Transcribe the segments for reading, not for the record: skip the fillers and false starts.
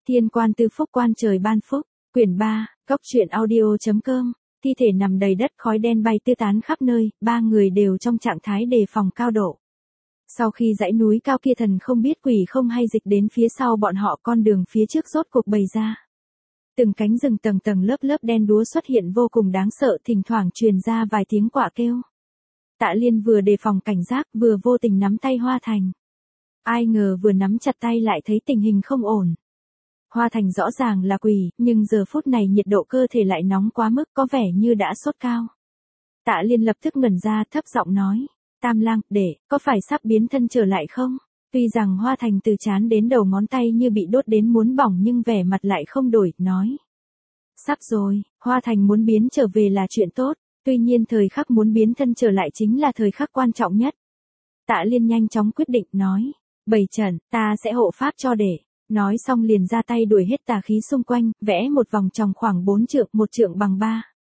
Thiên quan tư phúc quan trời ban phúc, quyển 3, góc truyện audio.com, thi thể nằm đầy đất khói đen bay tứ tán khắp nơi, ba người đều trong trạng thái đề phòng cao độ. Sau khi dãy núi cao kia thần không biết quỷ không hay dịch đến phía sau bọn họ, con đường phía trước rốt cuộc bày ra. Từng cánh rừng tầng tầng lớp lớp đen đúa xuất hiện vô cùng đáng sợ, thỉnh thoảng truyền ra vài tiếng quạ kêu. Tạ Liên vừa đề phòng cảnh giác vừa vô tình nắm tay Hoa Thành. Ai ngờ vừa nắm chặt tay lại thấy tình hình không ổn. Hoa Thành rõ ràng là quỷ, nhưng giờ phút này nhiệt độ cơ thể lại nóng quá mức, có vẻ như đã sốt cao. Tạ Liên lập tức ngẩn ra, thấp giọng nói, Tam Lang, có phải sắp biến thân trở lại không? Tuy rằng Hoa Thành từ trán đến đầu ngón tay như bị đốt đến muốn bỏng nhưng vẻ mặt lại không đổi, nói. Sắp rồi, Hoa Thành muốn biến trở về là chuyện tốt, tuy nhiên thời khắc muốn biến thân trở lại chính là thời khắc quan trọng nhất. Tạ Liên nhanh chóng quyết định, nói, bày trận, ta sẽ hộ pháp cho Nói xong liền ra tay đuổi hết tà khí xung quanh, vẽ một vòng tròn khoảng 4 trượng, 1 trượng bằng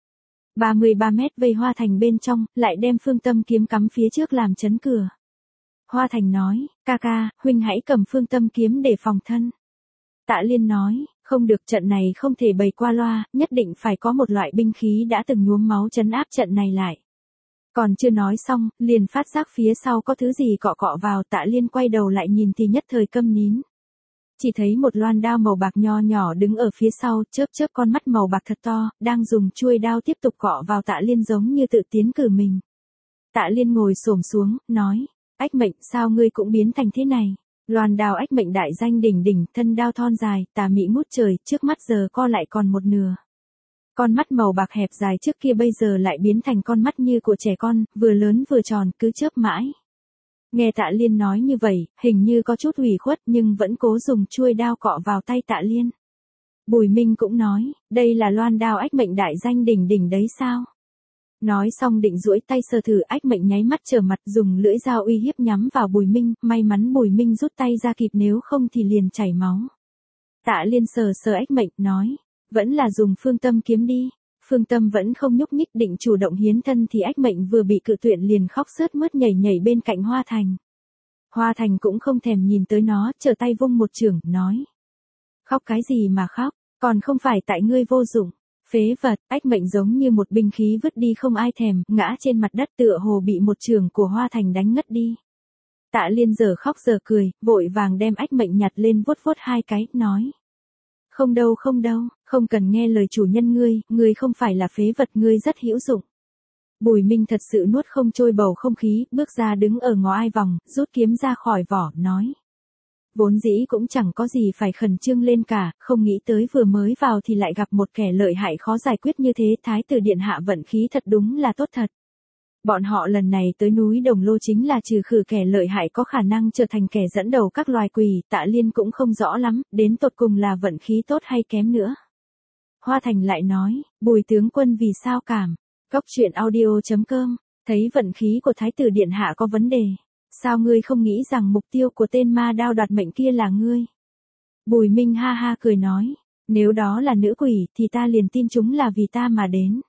33 mét vây Hoa Thành bên trong, lại đem phương tâm kiếm cắm phía trước làm chắn cửa. Hoa Thành nói, ca, huynh hãy cầm phương tâm kiếm để phòng thân. Tạ Liên nói, không được, trận này không thể bày qua loa, nhất định phải có một loại binh khí đã từng nhuốm máu trấn áp trận này lại. Còn chưa nói xong, liền phát giác phía sau có thứ gì cọ cọ vào. Tạ Liên quay đầu lại nhìn thì nhất thời câm nín. Chỉ thấy một loan đao màu bạc nho nhỏ đứng ở phía sau, chớp con mắt màu bạc thật to, đang dùng chuôi đao tiếp tục cọ vào Tạ Liên giống như tự tiến cử mình. Tạ Liên ngồi xổm xuống, nói, Ách Mệnh, sao ngươi cũng biến thành thế này? Loan đao Ách Mệnh đại danh đỉnh đỉnh, thân đao thon dài, tà mị ngút trời, trước mắt giờ co lại còn một nửa. Con mắt màu bạc hẹp dài trước kia bây giờ lại biến thành con mắt như của trẻ con, vừa lớn vừa tròn, cứ chớp mãi. Nghe Tạ Liên nói như vậy, hình như có chút ủy khuất nhưng vẫn cố dùng chuôi đao cọ vào tay Tạ Liên. Bùi Minh cũng nói, đây là loan đao Ách Mệnh đại danh đỉnh đỉnh đấy sao? Nói xong định duỗi tay sờ thử, Ách Mệnh nháy mắt trở mặt dùng lưỡi dao uy hiếp nhắm vào Bùi Minh, may mắn Bùi Minh rút tay ra kịp nếu không thì liền chảy máu. Tạ Liên sờ Ách Mệnh, nói, vẫn là dùng phương tâm kiếm đi. Phương Tâm vẫn không nhúc nhích, định chủ động hiến thân thì Ách Mệnh vừa bị cự tuyệt liền khóc sướt mướt nhảy bên cạnh Hoa Thành. Hoa Thành cũng không thèm nhìn tới nó, trở tay vung một chưởng, nói. Khóc cái gì mà khóc, còn không phải tại ngươi vô dụng. Phế vật, Ách Mệnh giống như một binh khí vứt đi không ai thèm, ngã trên mặt đất tựa hồ bị một chưởng của Hoa Thành đánh ngất đi. Tạ Liên giờ khóc giờ cười, vội vàng đem Ách Mệnh nhặt lên vuốt hai cái, nói. Không đâu, không cần nghe lời chủ nhân ngươi không phải là phế vật, ngươi rất hữu dụng. Bùi Minh thật sự nuốt không trôi bầu không khí, bước ra đứng ở ngõ ai vòng, rút kiếm ra khỏi vỏ, nói. Vốn dĩ cũng chẳng có gì phải khẩn trương lên cả, không nghĩ tới vừa mới vào thì lại gặp một kẻ lợi hại khó giải quyết như thế. Thái tử điện hạ vận khí thật đúng là tốt thật. Bọn họ lần này tới núi Đồng Lô chính là trừ khử kẻ lợi hại có khả năng trở thành kẻ dẫn đầu các loài quỷ. Tạ Liên cũng không rõ lắm, đến tột cùng là vận khí tốt hay kém nữa. Hoa Thành lại nói, Bùi tướng quân vì sao cảm? Góc truyện audio.com, thấy vận khí của Thái tử điện hạ có vấn đề. Sao ngươi không nghĩ rằng mục tiêu của tên ma đao đoạt mệnh kia là ngươi? Bùi Minh ha ha cười nói, nếu đó là nữ quỷ thì ta liền tin chúng là vì ta mà đến.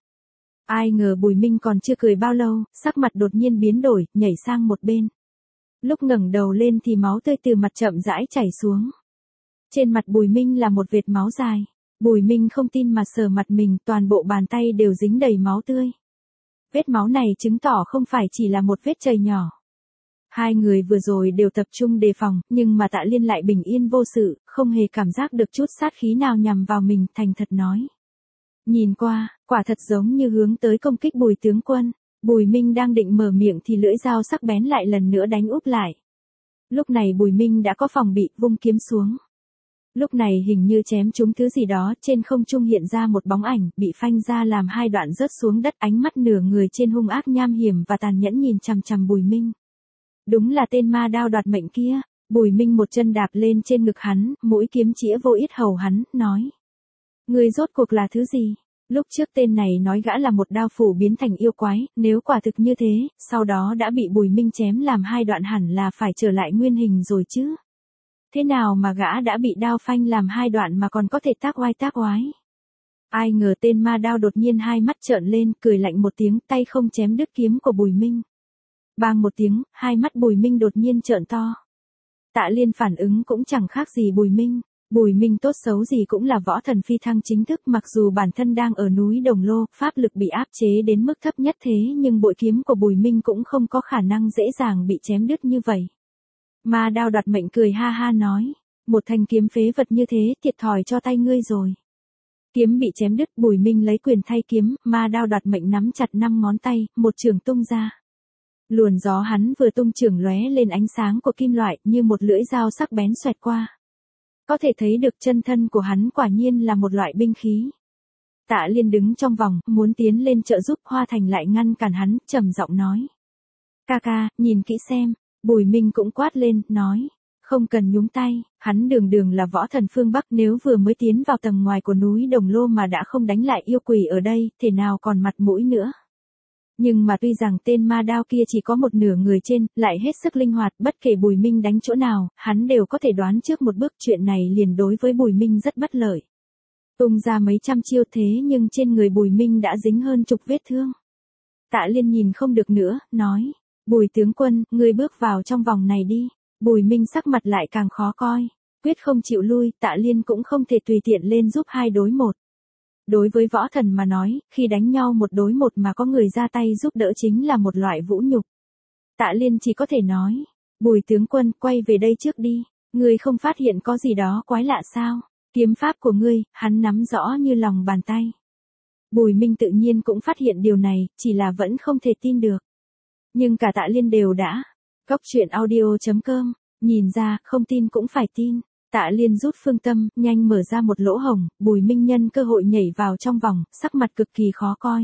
Ai ngờ Bùi Minh còn chưa cười bao lâu, sắc mặt đột nhiên biến đổi, nhảy sang một bên. Lúc ngẩng đầu lên thì máu tươi từ mặt chậm rãi chảy xuống. Trên mặt Bùi Minh là một vệt máu dài. Bùi Minh không tin mà sờ mặt mình, toàn bộ bàn tay đều dính đầy máu tươi. Vết máu này chứng tỏ không phải chỉ là một vết chày nhỏ. Hai người vừa rồi đều tập trung đề phòng, nhưng mà Tạ Liên lại bình yên vô sự, không hề cảm giác được chút sát khí nào nhằm vào mình, thành thật nói. Nhìn qua, quả thật giống như hướng tới công kích Bùi tướng quân. Bùi Minh đang định mở miệng thì lưỡi dao sắc bén lại lần nữa đánh úp lại. Lúc này Bùi Minh đã có phòng bị, vung kiếm xuống. Lúc này hình như chém trúng thứ gì đó, trên không trung hiện ra một bóng ảnh, bị phanh ra làm hai đoạn rớt xuống đất, ánh mắt nửa người trên hung ác nham hiểm và tàn nhẫn nhìn chằm chằm Bùi Minh. Đúng là tên ma đao đoạt mệnh kia. Bùi Minh một chân đạp lên trên ngực hắn, mũi kiếm chĩa vô yết hầu hắn, nói. Ngươi rốt cuộc là thứ gì? Lúc trước tên này nói gã là một đao phủ biến thành yêu quái, nếu quả thực như thế, sau đó đã bị Bùi Minh chém làm hai đoạn hẳn là phải trở lại nguyên hình rồi chứ. Thế nào mà gã đã bị đao phanh làm hai đoạn mà còn có thể tác oai? Ai ngờ tên ma đao đột nhiên hai mắt trợn lên, cười lạnh một tiếng, tay không chém đứt kiếm của Bùi Minh. Bang một tiếng, hai mắt Bùi Minh đột nhiên trợn to. Tạ Liên phản ứng cũng chẳng khác gì Bùi Minh. Bùi Minh tốt xấu gì cũng là võ thần phi thăng chính thức, mặc dù bản thân đang ở núi Đồng Lô, pháp lực bị áp chế đến mức thấp nhất thế nhưng bội kiếm của Bùi Minh cũng không có khả năng dễ dàng bị chém đứt như vậy. Ma Đao Đoạt Mệnh cười ha ha nói, một thanh kiếm phế vật như thế thiệt thòi cho tay ngươi rồi. Kiếm bị chém đứt, Bùi Minh lấy quyền thay kiếm, Ma Đao Đoạt Mệnh nắm chặt 5 ngón tay, một chưởng tung ra. Luồn gió hắn vừa tung chưởng lóe lên ánh sáng của kim loại, như một lưỡi dao sắc bén xoẹt qua. Có thể thấy được chân thân của hắn quả nhiên là một loại binh khí. Tạ Liên đứng trong vòng, muốn tiến lên trợ giúp, Hoa Thành lại ngăn cản hắn, trầm giọng nói. Ca ca, nhìn kỹ xem. Bùi Minh cũng quát lên, nói. Không cần nhúng tay, hắn đường đường là võ thần phương Bắc, nếu vừa mới tiến vào tầng ngoài của núi Đồng Lô mà đã không đánh lại yêu quỷ ở đây, thế nào còn mặt mũi nữa. Nhưng mà tuy rằng tên ma đao kia chỉ có một nửa người trên, lại hết sức linh hoạt, bất kể Bùi Minh đánh chỗ nào, hắn đều có thể đoán trước một bước, chuyện này liền đối với Bùi Minh rất bất lợi. Tung ra mấy trăm chiêu thế nhưng trên người Bùi Minh đã dính hơn chục vết thương. Tạ Liên nhìn không được nữa, nói, Bùi tướng quân, ngươi bước vào trong vòng này đi. Bùi Minh sắc mặt lại càng khó coi, quyết không chịu lui, Tạ Liên cũng không thể tùy tiện lên giúp 2 đối 1. Đối với võ thần mà nói, khi đánh nhau 1 đối 1 mà có người ra tay giúp đỡ chính là một loại vũ nhục. Tạ Liên chỉ có thể nói, Bùi tướng quân, quay về đây trước đi, ngươi không phát hiện có gì đó quái lạ sao? Kiếm pháp của ngươi, hắn nắm rõ như lòng bàn tay. Bùi Minh tự nhiên cũng phát hiện điều này, chỉ là vẫn không thể tin được. Nhưng cả Tạ Liên đều đã. Goctruyện.audio.com, nhìn ra, không tin cũng phải tin. Tạ Liên rút phương tâm, nhanh mở ra một lỗ hổng, Bùi Minh nhân cơ hội nhảy vào trong vòng, sắc mặt cực kỳ khó coi.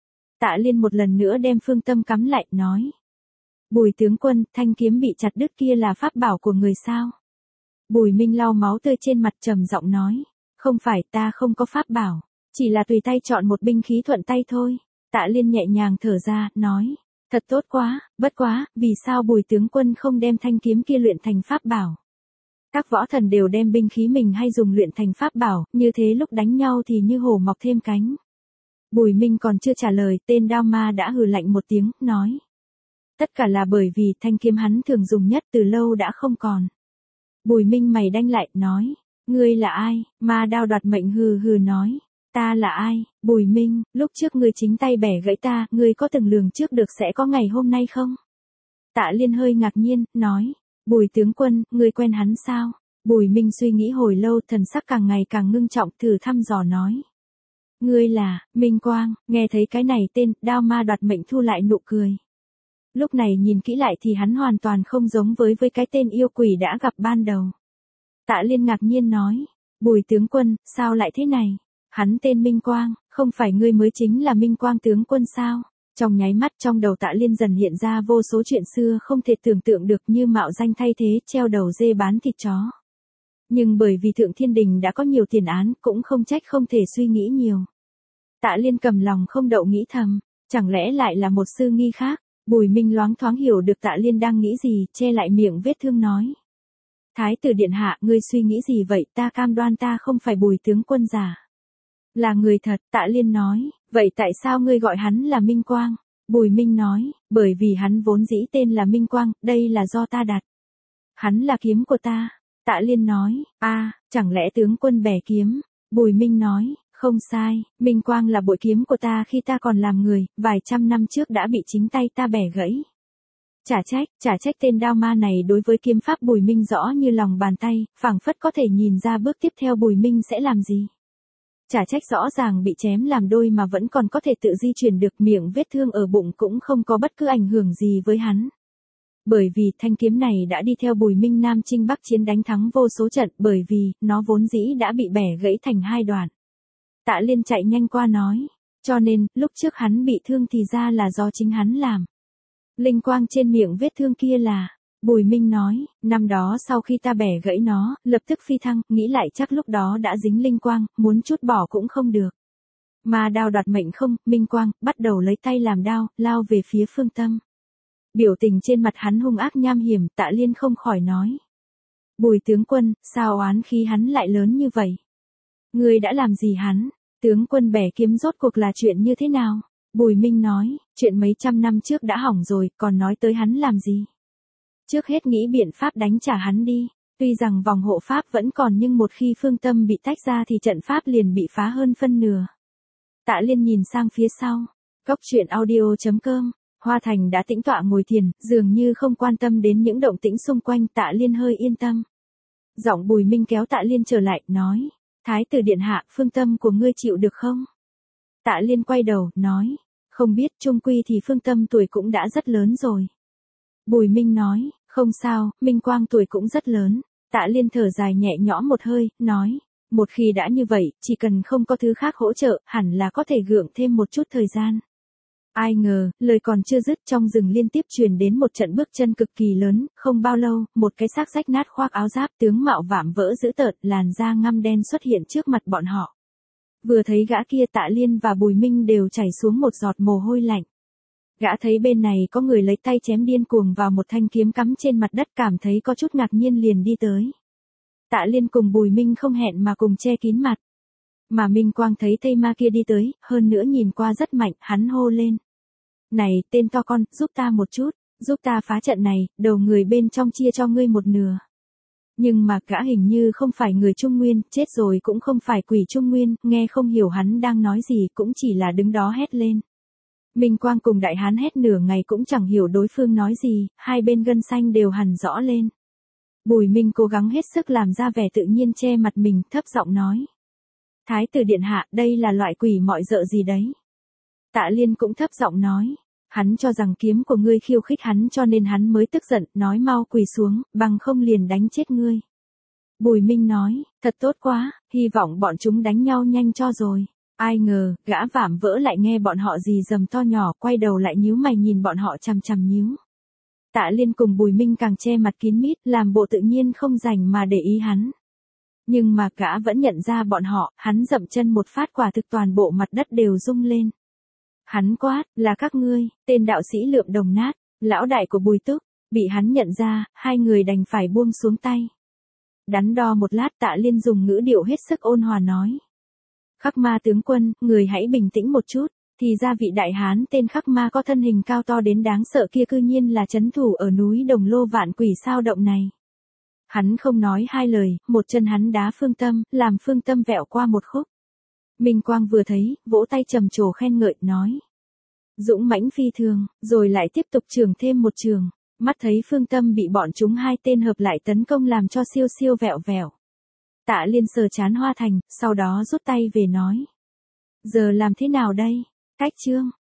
Tạ Liên một lần nữa đem phương tâm cắm lại, nói. Bùi tướng quân, thanh kiếm bị chặt đứt kia là pháp bảo của người sao? Bùi Minh lau máu tươi trên mặt, trầm giọng nói. Không phải, ta không có pháp bảo, chỉ là tùy tay chọn một binh khí thuận tay thôi. Tạ Liên nhẹ nhàng thở ra, nói. Thật tốt quá, bất quá, vì sao Bùi tướng quân không đem thanh kiếm kia luyện thành pháp bảo? Các võ thần đều đem binh khí mình hay dùng luyện thành pháp bảo, như thế lúc đánh nhau thì như hổ mọc thêm cánh. Bùi Minh còn chưa trả lời, tên đao ma đã hừ lạnh một tiếng, nói. Tất cả là bởi vì thanh kiếm hắn thường dùng nhất từ lâu đã không còn. Bùi Minh mày đanh lại, nói. Ngươi là ai? Ma Đao Đoạt Mệnh hừ hừ nói. Ta là ai? Bùi Minh, lúc trước ngươi chính tay bẻ gãy ta, ngươi có từng lường trước được sẽ có ngày hôm nay không? Tạ Liên hơi ngạc nhiên, nói. Bùi tướng quân, ngươi quen hắn sao? Bùi Minh suy nghĩ hồi lâu, thần sắc càng ngày càng ngưng trọng, thử thăm dò nói. Ngươi là, Minh Quang, nghe thấy cái này tên, đao ma đoạt mệnh thu lại nụ cười. Lúc này nhìn kỹ lại thì hắn hoàn toàn không giống với cái tên yêu quỷ đã gặp ban đầu. Tạ Liên ngạc nhiên nói. Bùi tướng quân, sao lại thế này? Hắn tên Minh Quang, không phải ngươi mới chính là Minh Quang tướng quân sao? Trong nháy mắt trong đầu Tạ Liên dần hiện ra vô số chuyện xưa không thể tưởng tượng được, như mạo danh thay thế, treo đầu dê bán thịt chó. Nhưng bởi vì Thượng Thiên Đình đã có nhiều tiền án, cũng không trách không thể suy nghĩ nhiều. Tạ Liên cầm lòng không đậu nghĩ thầm, chẳng lẽ lại là một sư nghi khác? Bùi Minh loáng thoáng hiểu được Tạ Liên đang nghĩ gì, che lại miệng vết thương nói. Thái tử điện hạ, ngươi suy nghĩ gì vậy? Ta cam đoan ta không phải Bùi tướng quân giả. Là người thật, Tạ Liên nói. Vậy tại sao ngươi gọi hắn là Minh Quang? Bùi Minh nói, bởi vì hắn vốn dĩ tên là Minh Quang, đây là do ta đặt. Hắn là kiếm của ta. Tạ Liên nói, chẳng lẽ tướng quân bẻ kiếm? Bùi Minh nói, không sai, Minh Quang là bội kiếm của ta khi ta còn làm người, vài trăm năm trước đã bị chính tay ta bẻ gãy. Chả trách tên đao ma này đối với kiếm pháp Bùi Minh rõ như lòng bàn tay, phảng phất có thể nhìn ra bước tiếp theo Bùi Minh sẽ làm gì. Chả trách rõ ràng bị chém làm đôi mà vẫn còn có thể tự di chuyển được, miệng vết thương ở bụng cũng không có bất cứ ảnh hưởng gì với hắn. Bởi vì thanh kiếm này đã đi theo Bùi Minh Nam chinh Bắc chiến đánh thắng vô số trận, bởi vì nó vốn dĩ đã bị bẻ gãy thành 2 đoạn. Tạ Liên chạy nhanh qua nói, cho nên lúc trước hắn bị thương thì ra là do chính hắn làm. Linh quang trên miệng vết thương kia là, Bùi Minh nói, năm đó sau khi ta bẻ gãy nó, lập tức phi thăng, nghĩ lại chắc lúc đó đã dính linh quang, muốn chút bỏ cũng không được. Ma Đao Đoạt Mệnh không, Minh Quang, bắt đầu lấy tay làm đao, lao về phía phương tâm. Biểu tình trên mặt hắn hung ác nham hiểm, Tạ Liên không khỏi nói. Bùi tướng quân, sao oán khí hắn lại lớn như vậy? Ngươi đã làm gì hắn? Tướng quân bẻ kiếm rốt cuộc là chuyện như thế nào? Bùi Minh nói, chuyện mấy trăm năm trước đã hỏng rồi, còn nói tới hắn làm gì? Trước hết nghĩ biện pháp đánh trả hắn đi. Tuy rằng vòng hộ pháp vẫn còn nhưng một khi phương tâm bị tách ra thì trận pháp liền bị phá hơn phân nửa. Tạ Liên nhìn sang phía sau. Cốc truyện audio.com. Hoa Thành đã tĩnh tọa ngồi thiền, dường như không quan tâm đến những động tĩnh xung quanh. Tạ Liên hơi yên tâm. Giọng Bùi Minh kéo Tạ Liên trở lại, nói. Thái tử điện hạ, phương tâm của ngươi chịu được không? Tạ Liên quay đầu, nói. Không biết, chung quy thì phương tâm tuổi cũng đã rất lớn rồi. Bùi Minh nói. Không sao, Minh Quang tuổi cũng rất lớn. Tạ Liên thở dài nhẹ nhõm một hơi, nói. Một khi đã như vậy, chỉ cần không có thứ khác hỗ trợ, hẳn là có thể gượng thêm một chút thời gian. Ai ngờ, lời còn chưa dứt, trong rừng liên tiếp truyền đến một trận bước chân cực kỳ lớn, không bao lâu, một cái xác rách nát khoác áo giáp, tướng mạo vạm vỡ dữ tợn, làn da ngăm đen xuất hiện trước mặt bọn họ. Vừa thấy gã kia, Tạ Liên và Bùi Minh đều chảy xuống một giọt mồ hôi lạnh. Gã thấy bên này có người lấy tay chém điên cuồng vào một thanh kiếm cắm trên mặt đất, cảm thấy có chút ngạc nhiên liền đi tới. Tạ Liên cùng Bùi Minh không hẹn mà cùng che kín mặt. Mà Minh Quang thấy thây ma kia đi tới, hơn nữa nhìn qua rất mạnh, hắn hô lên. Này, tên to con, giúp ta một chút, giúp ta phá trận này, đầu người bên trong chia cho ngươi một nửa. Nhưng mà gã hình như không phải người Trung Nguyên, chết rồi cũng không phải quỷ Trung Nguyên, nghe không hiểu hắn đang nói gì, cũng chỉ là đứng đó hét lên. Minh Quang cùng đại hán hét nửa ngày cũng chẳng hiểu đối phương nói gì, hai bên gân xanh đều hằn rõ lên. Bùi Minh cố gắng hết sức làm ra vẻ tự nhiên che mặt mình, thấp giọng nói. Thái tử điện hạ, đây là loại quỷ mọi dợ gì đấy? Tạ Liên cũng thấp giọng nói. Hắn cho rằng kiếm của ngươi khiêu khích hắn cho nên hắn mới tức giận, nói mau quỳ xuống, bằng không liền đánh chết ngươi. Bùi Minh nói, thật tốt quá, hy vọng bọn chúng đánh nhau nhanh cho rồi. Ai ngờ, gã vạm vỡ lại nghe bọn họ rì rầm to nhỏ, quay đầu lại nhíu mày nhìn bọn họ chằm chằm nhíu. Tạ Liên cùng Bùi Minh càng che mặt kín mít, làm bộ tự nhiên không rảnh mà để ý hắn. Nhưng mà gã vẫn nhận ra bọn họ, hắn dậm chân một phát, quả thực toàn bộ mặt đất đều rung lên. Hắn quát, là các ngươi, tên đạo sĩ Lượm Đồng Nát, lão đại của Bùi Túc. Bị hắn nhận ra, hai người đành phải buông xuống tay. Đắn đo một lát, Tạ Liên dùng ngữ điệu hết sức ôn hòa nói. Khắc Ma tướng quân, người hãy bình tĩnh một chút. Thì ra vị đại hán tên Khắc Ma có thân hình cao to đến đáng sợ kia cư nhiên là trấn thủ ở núi Đồng Lô Vạn Quỷ Sao Động này. Hắn không nói hai lời, một chân hắn đá phương tâm, làm phương tâm vẹo qua một khúc. Minh Quang vừa thấy, vỗ tay trầm trồ khen ngợi, nói. Dũng mãnh phi thường, rồi lại tiếp tục trường thêm một trường. Mắt thấy phương tâm bị bọn chúng hai tên hợp lại tấn công làm cho siêu siêu vẹo vẹo. Tạ Liên sờ chán Hoa Thành, sau đó rút tay về nói. Giờ làm thế nào đây? Cách chương.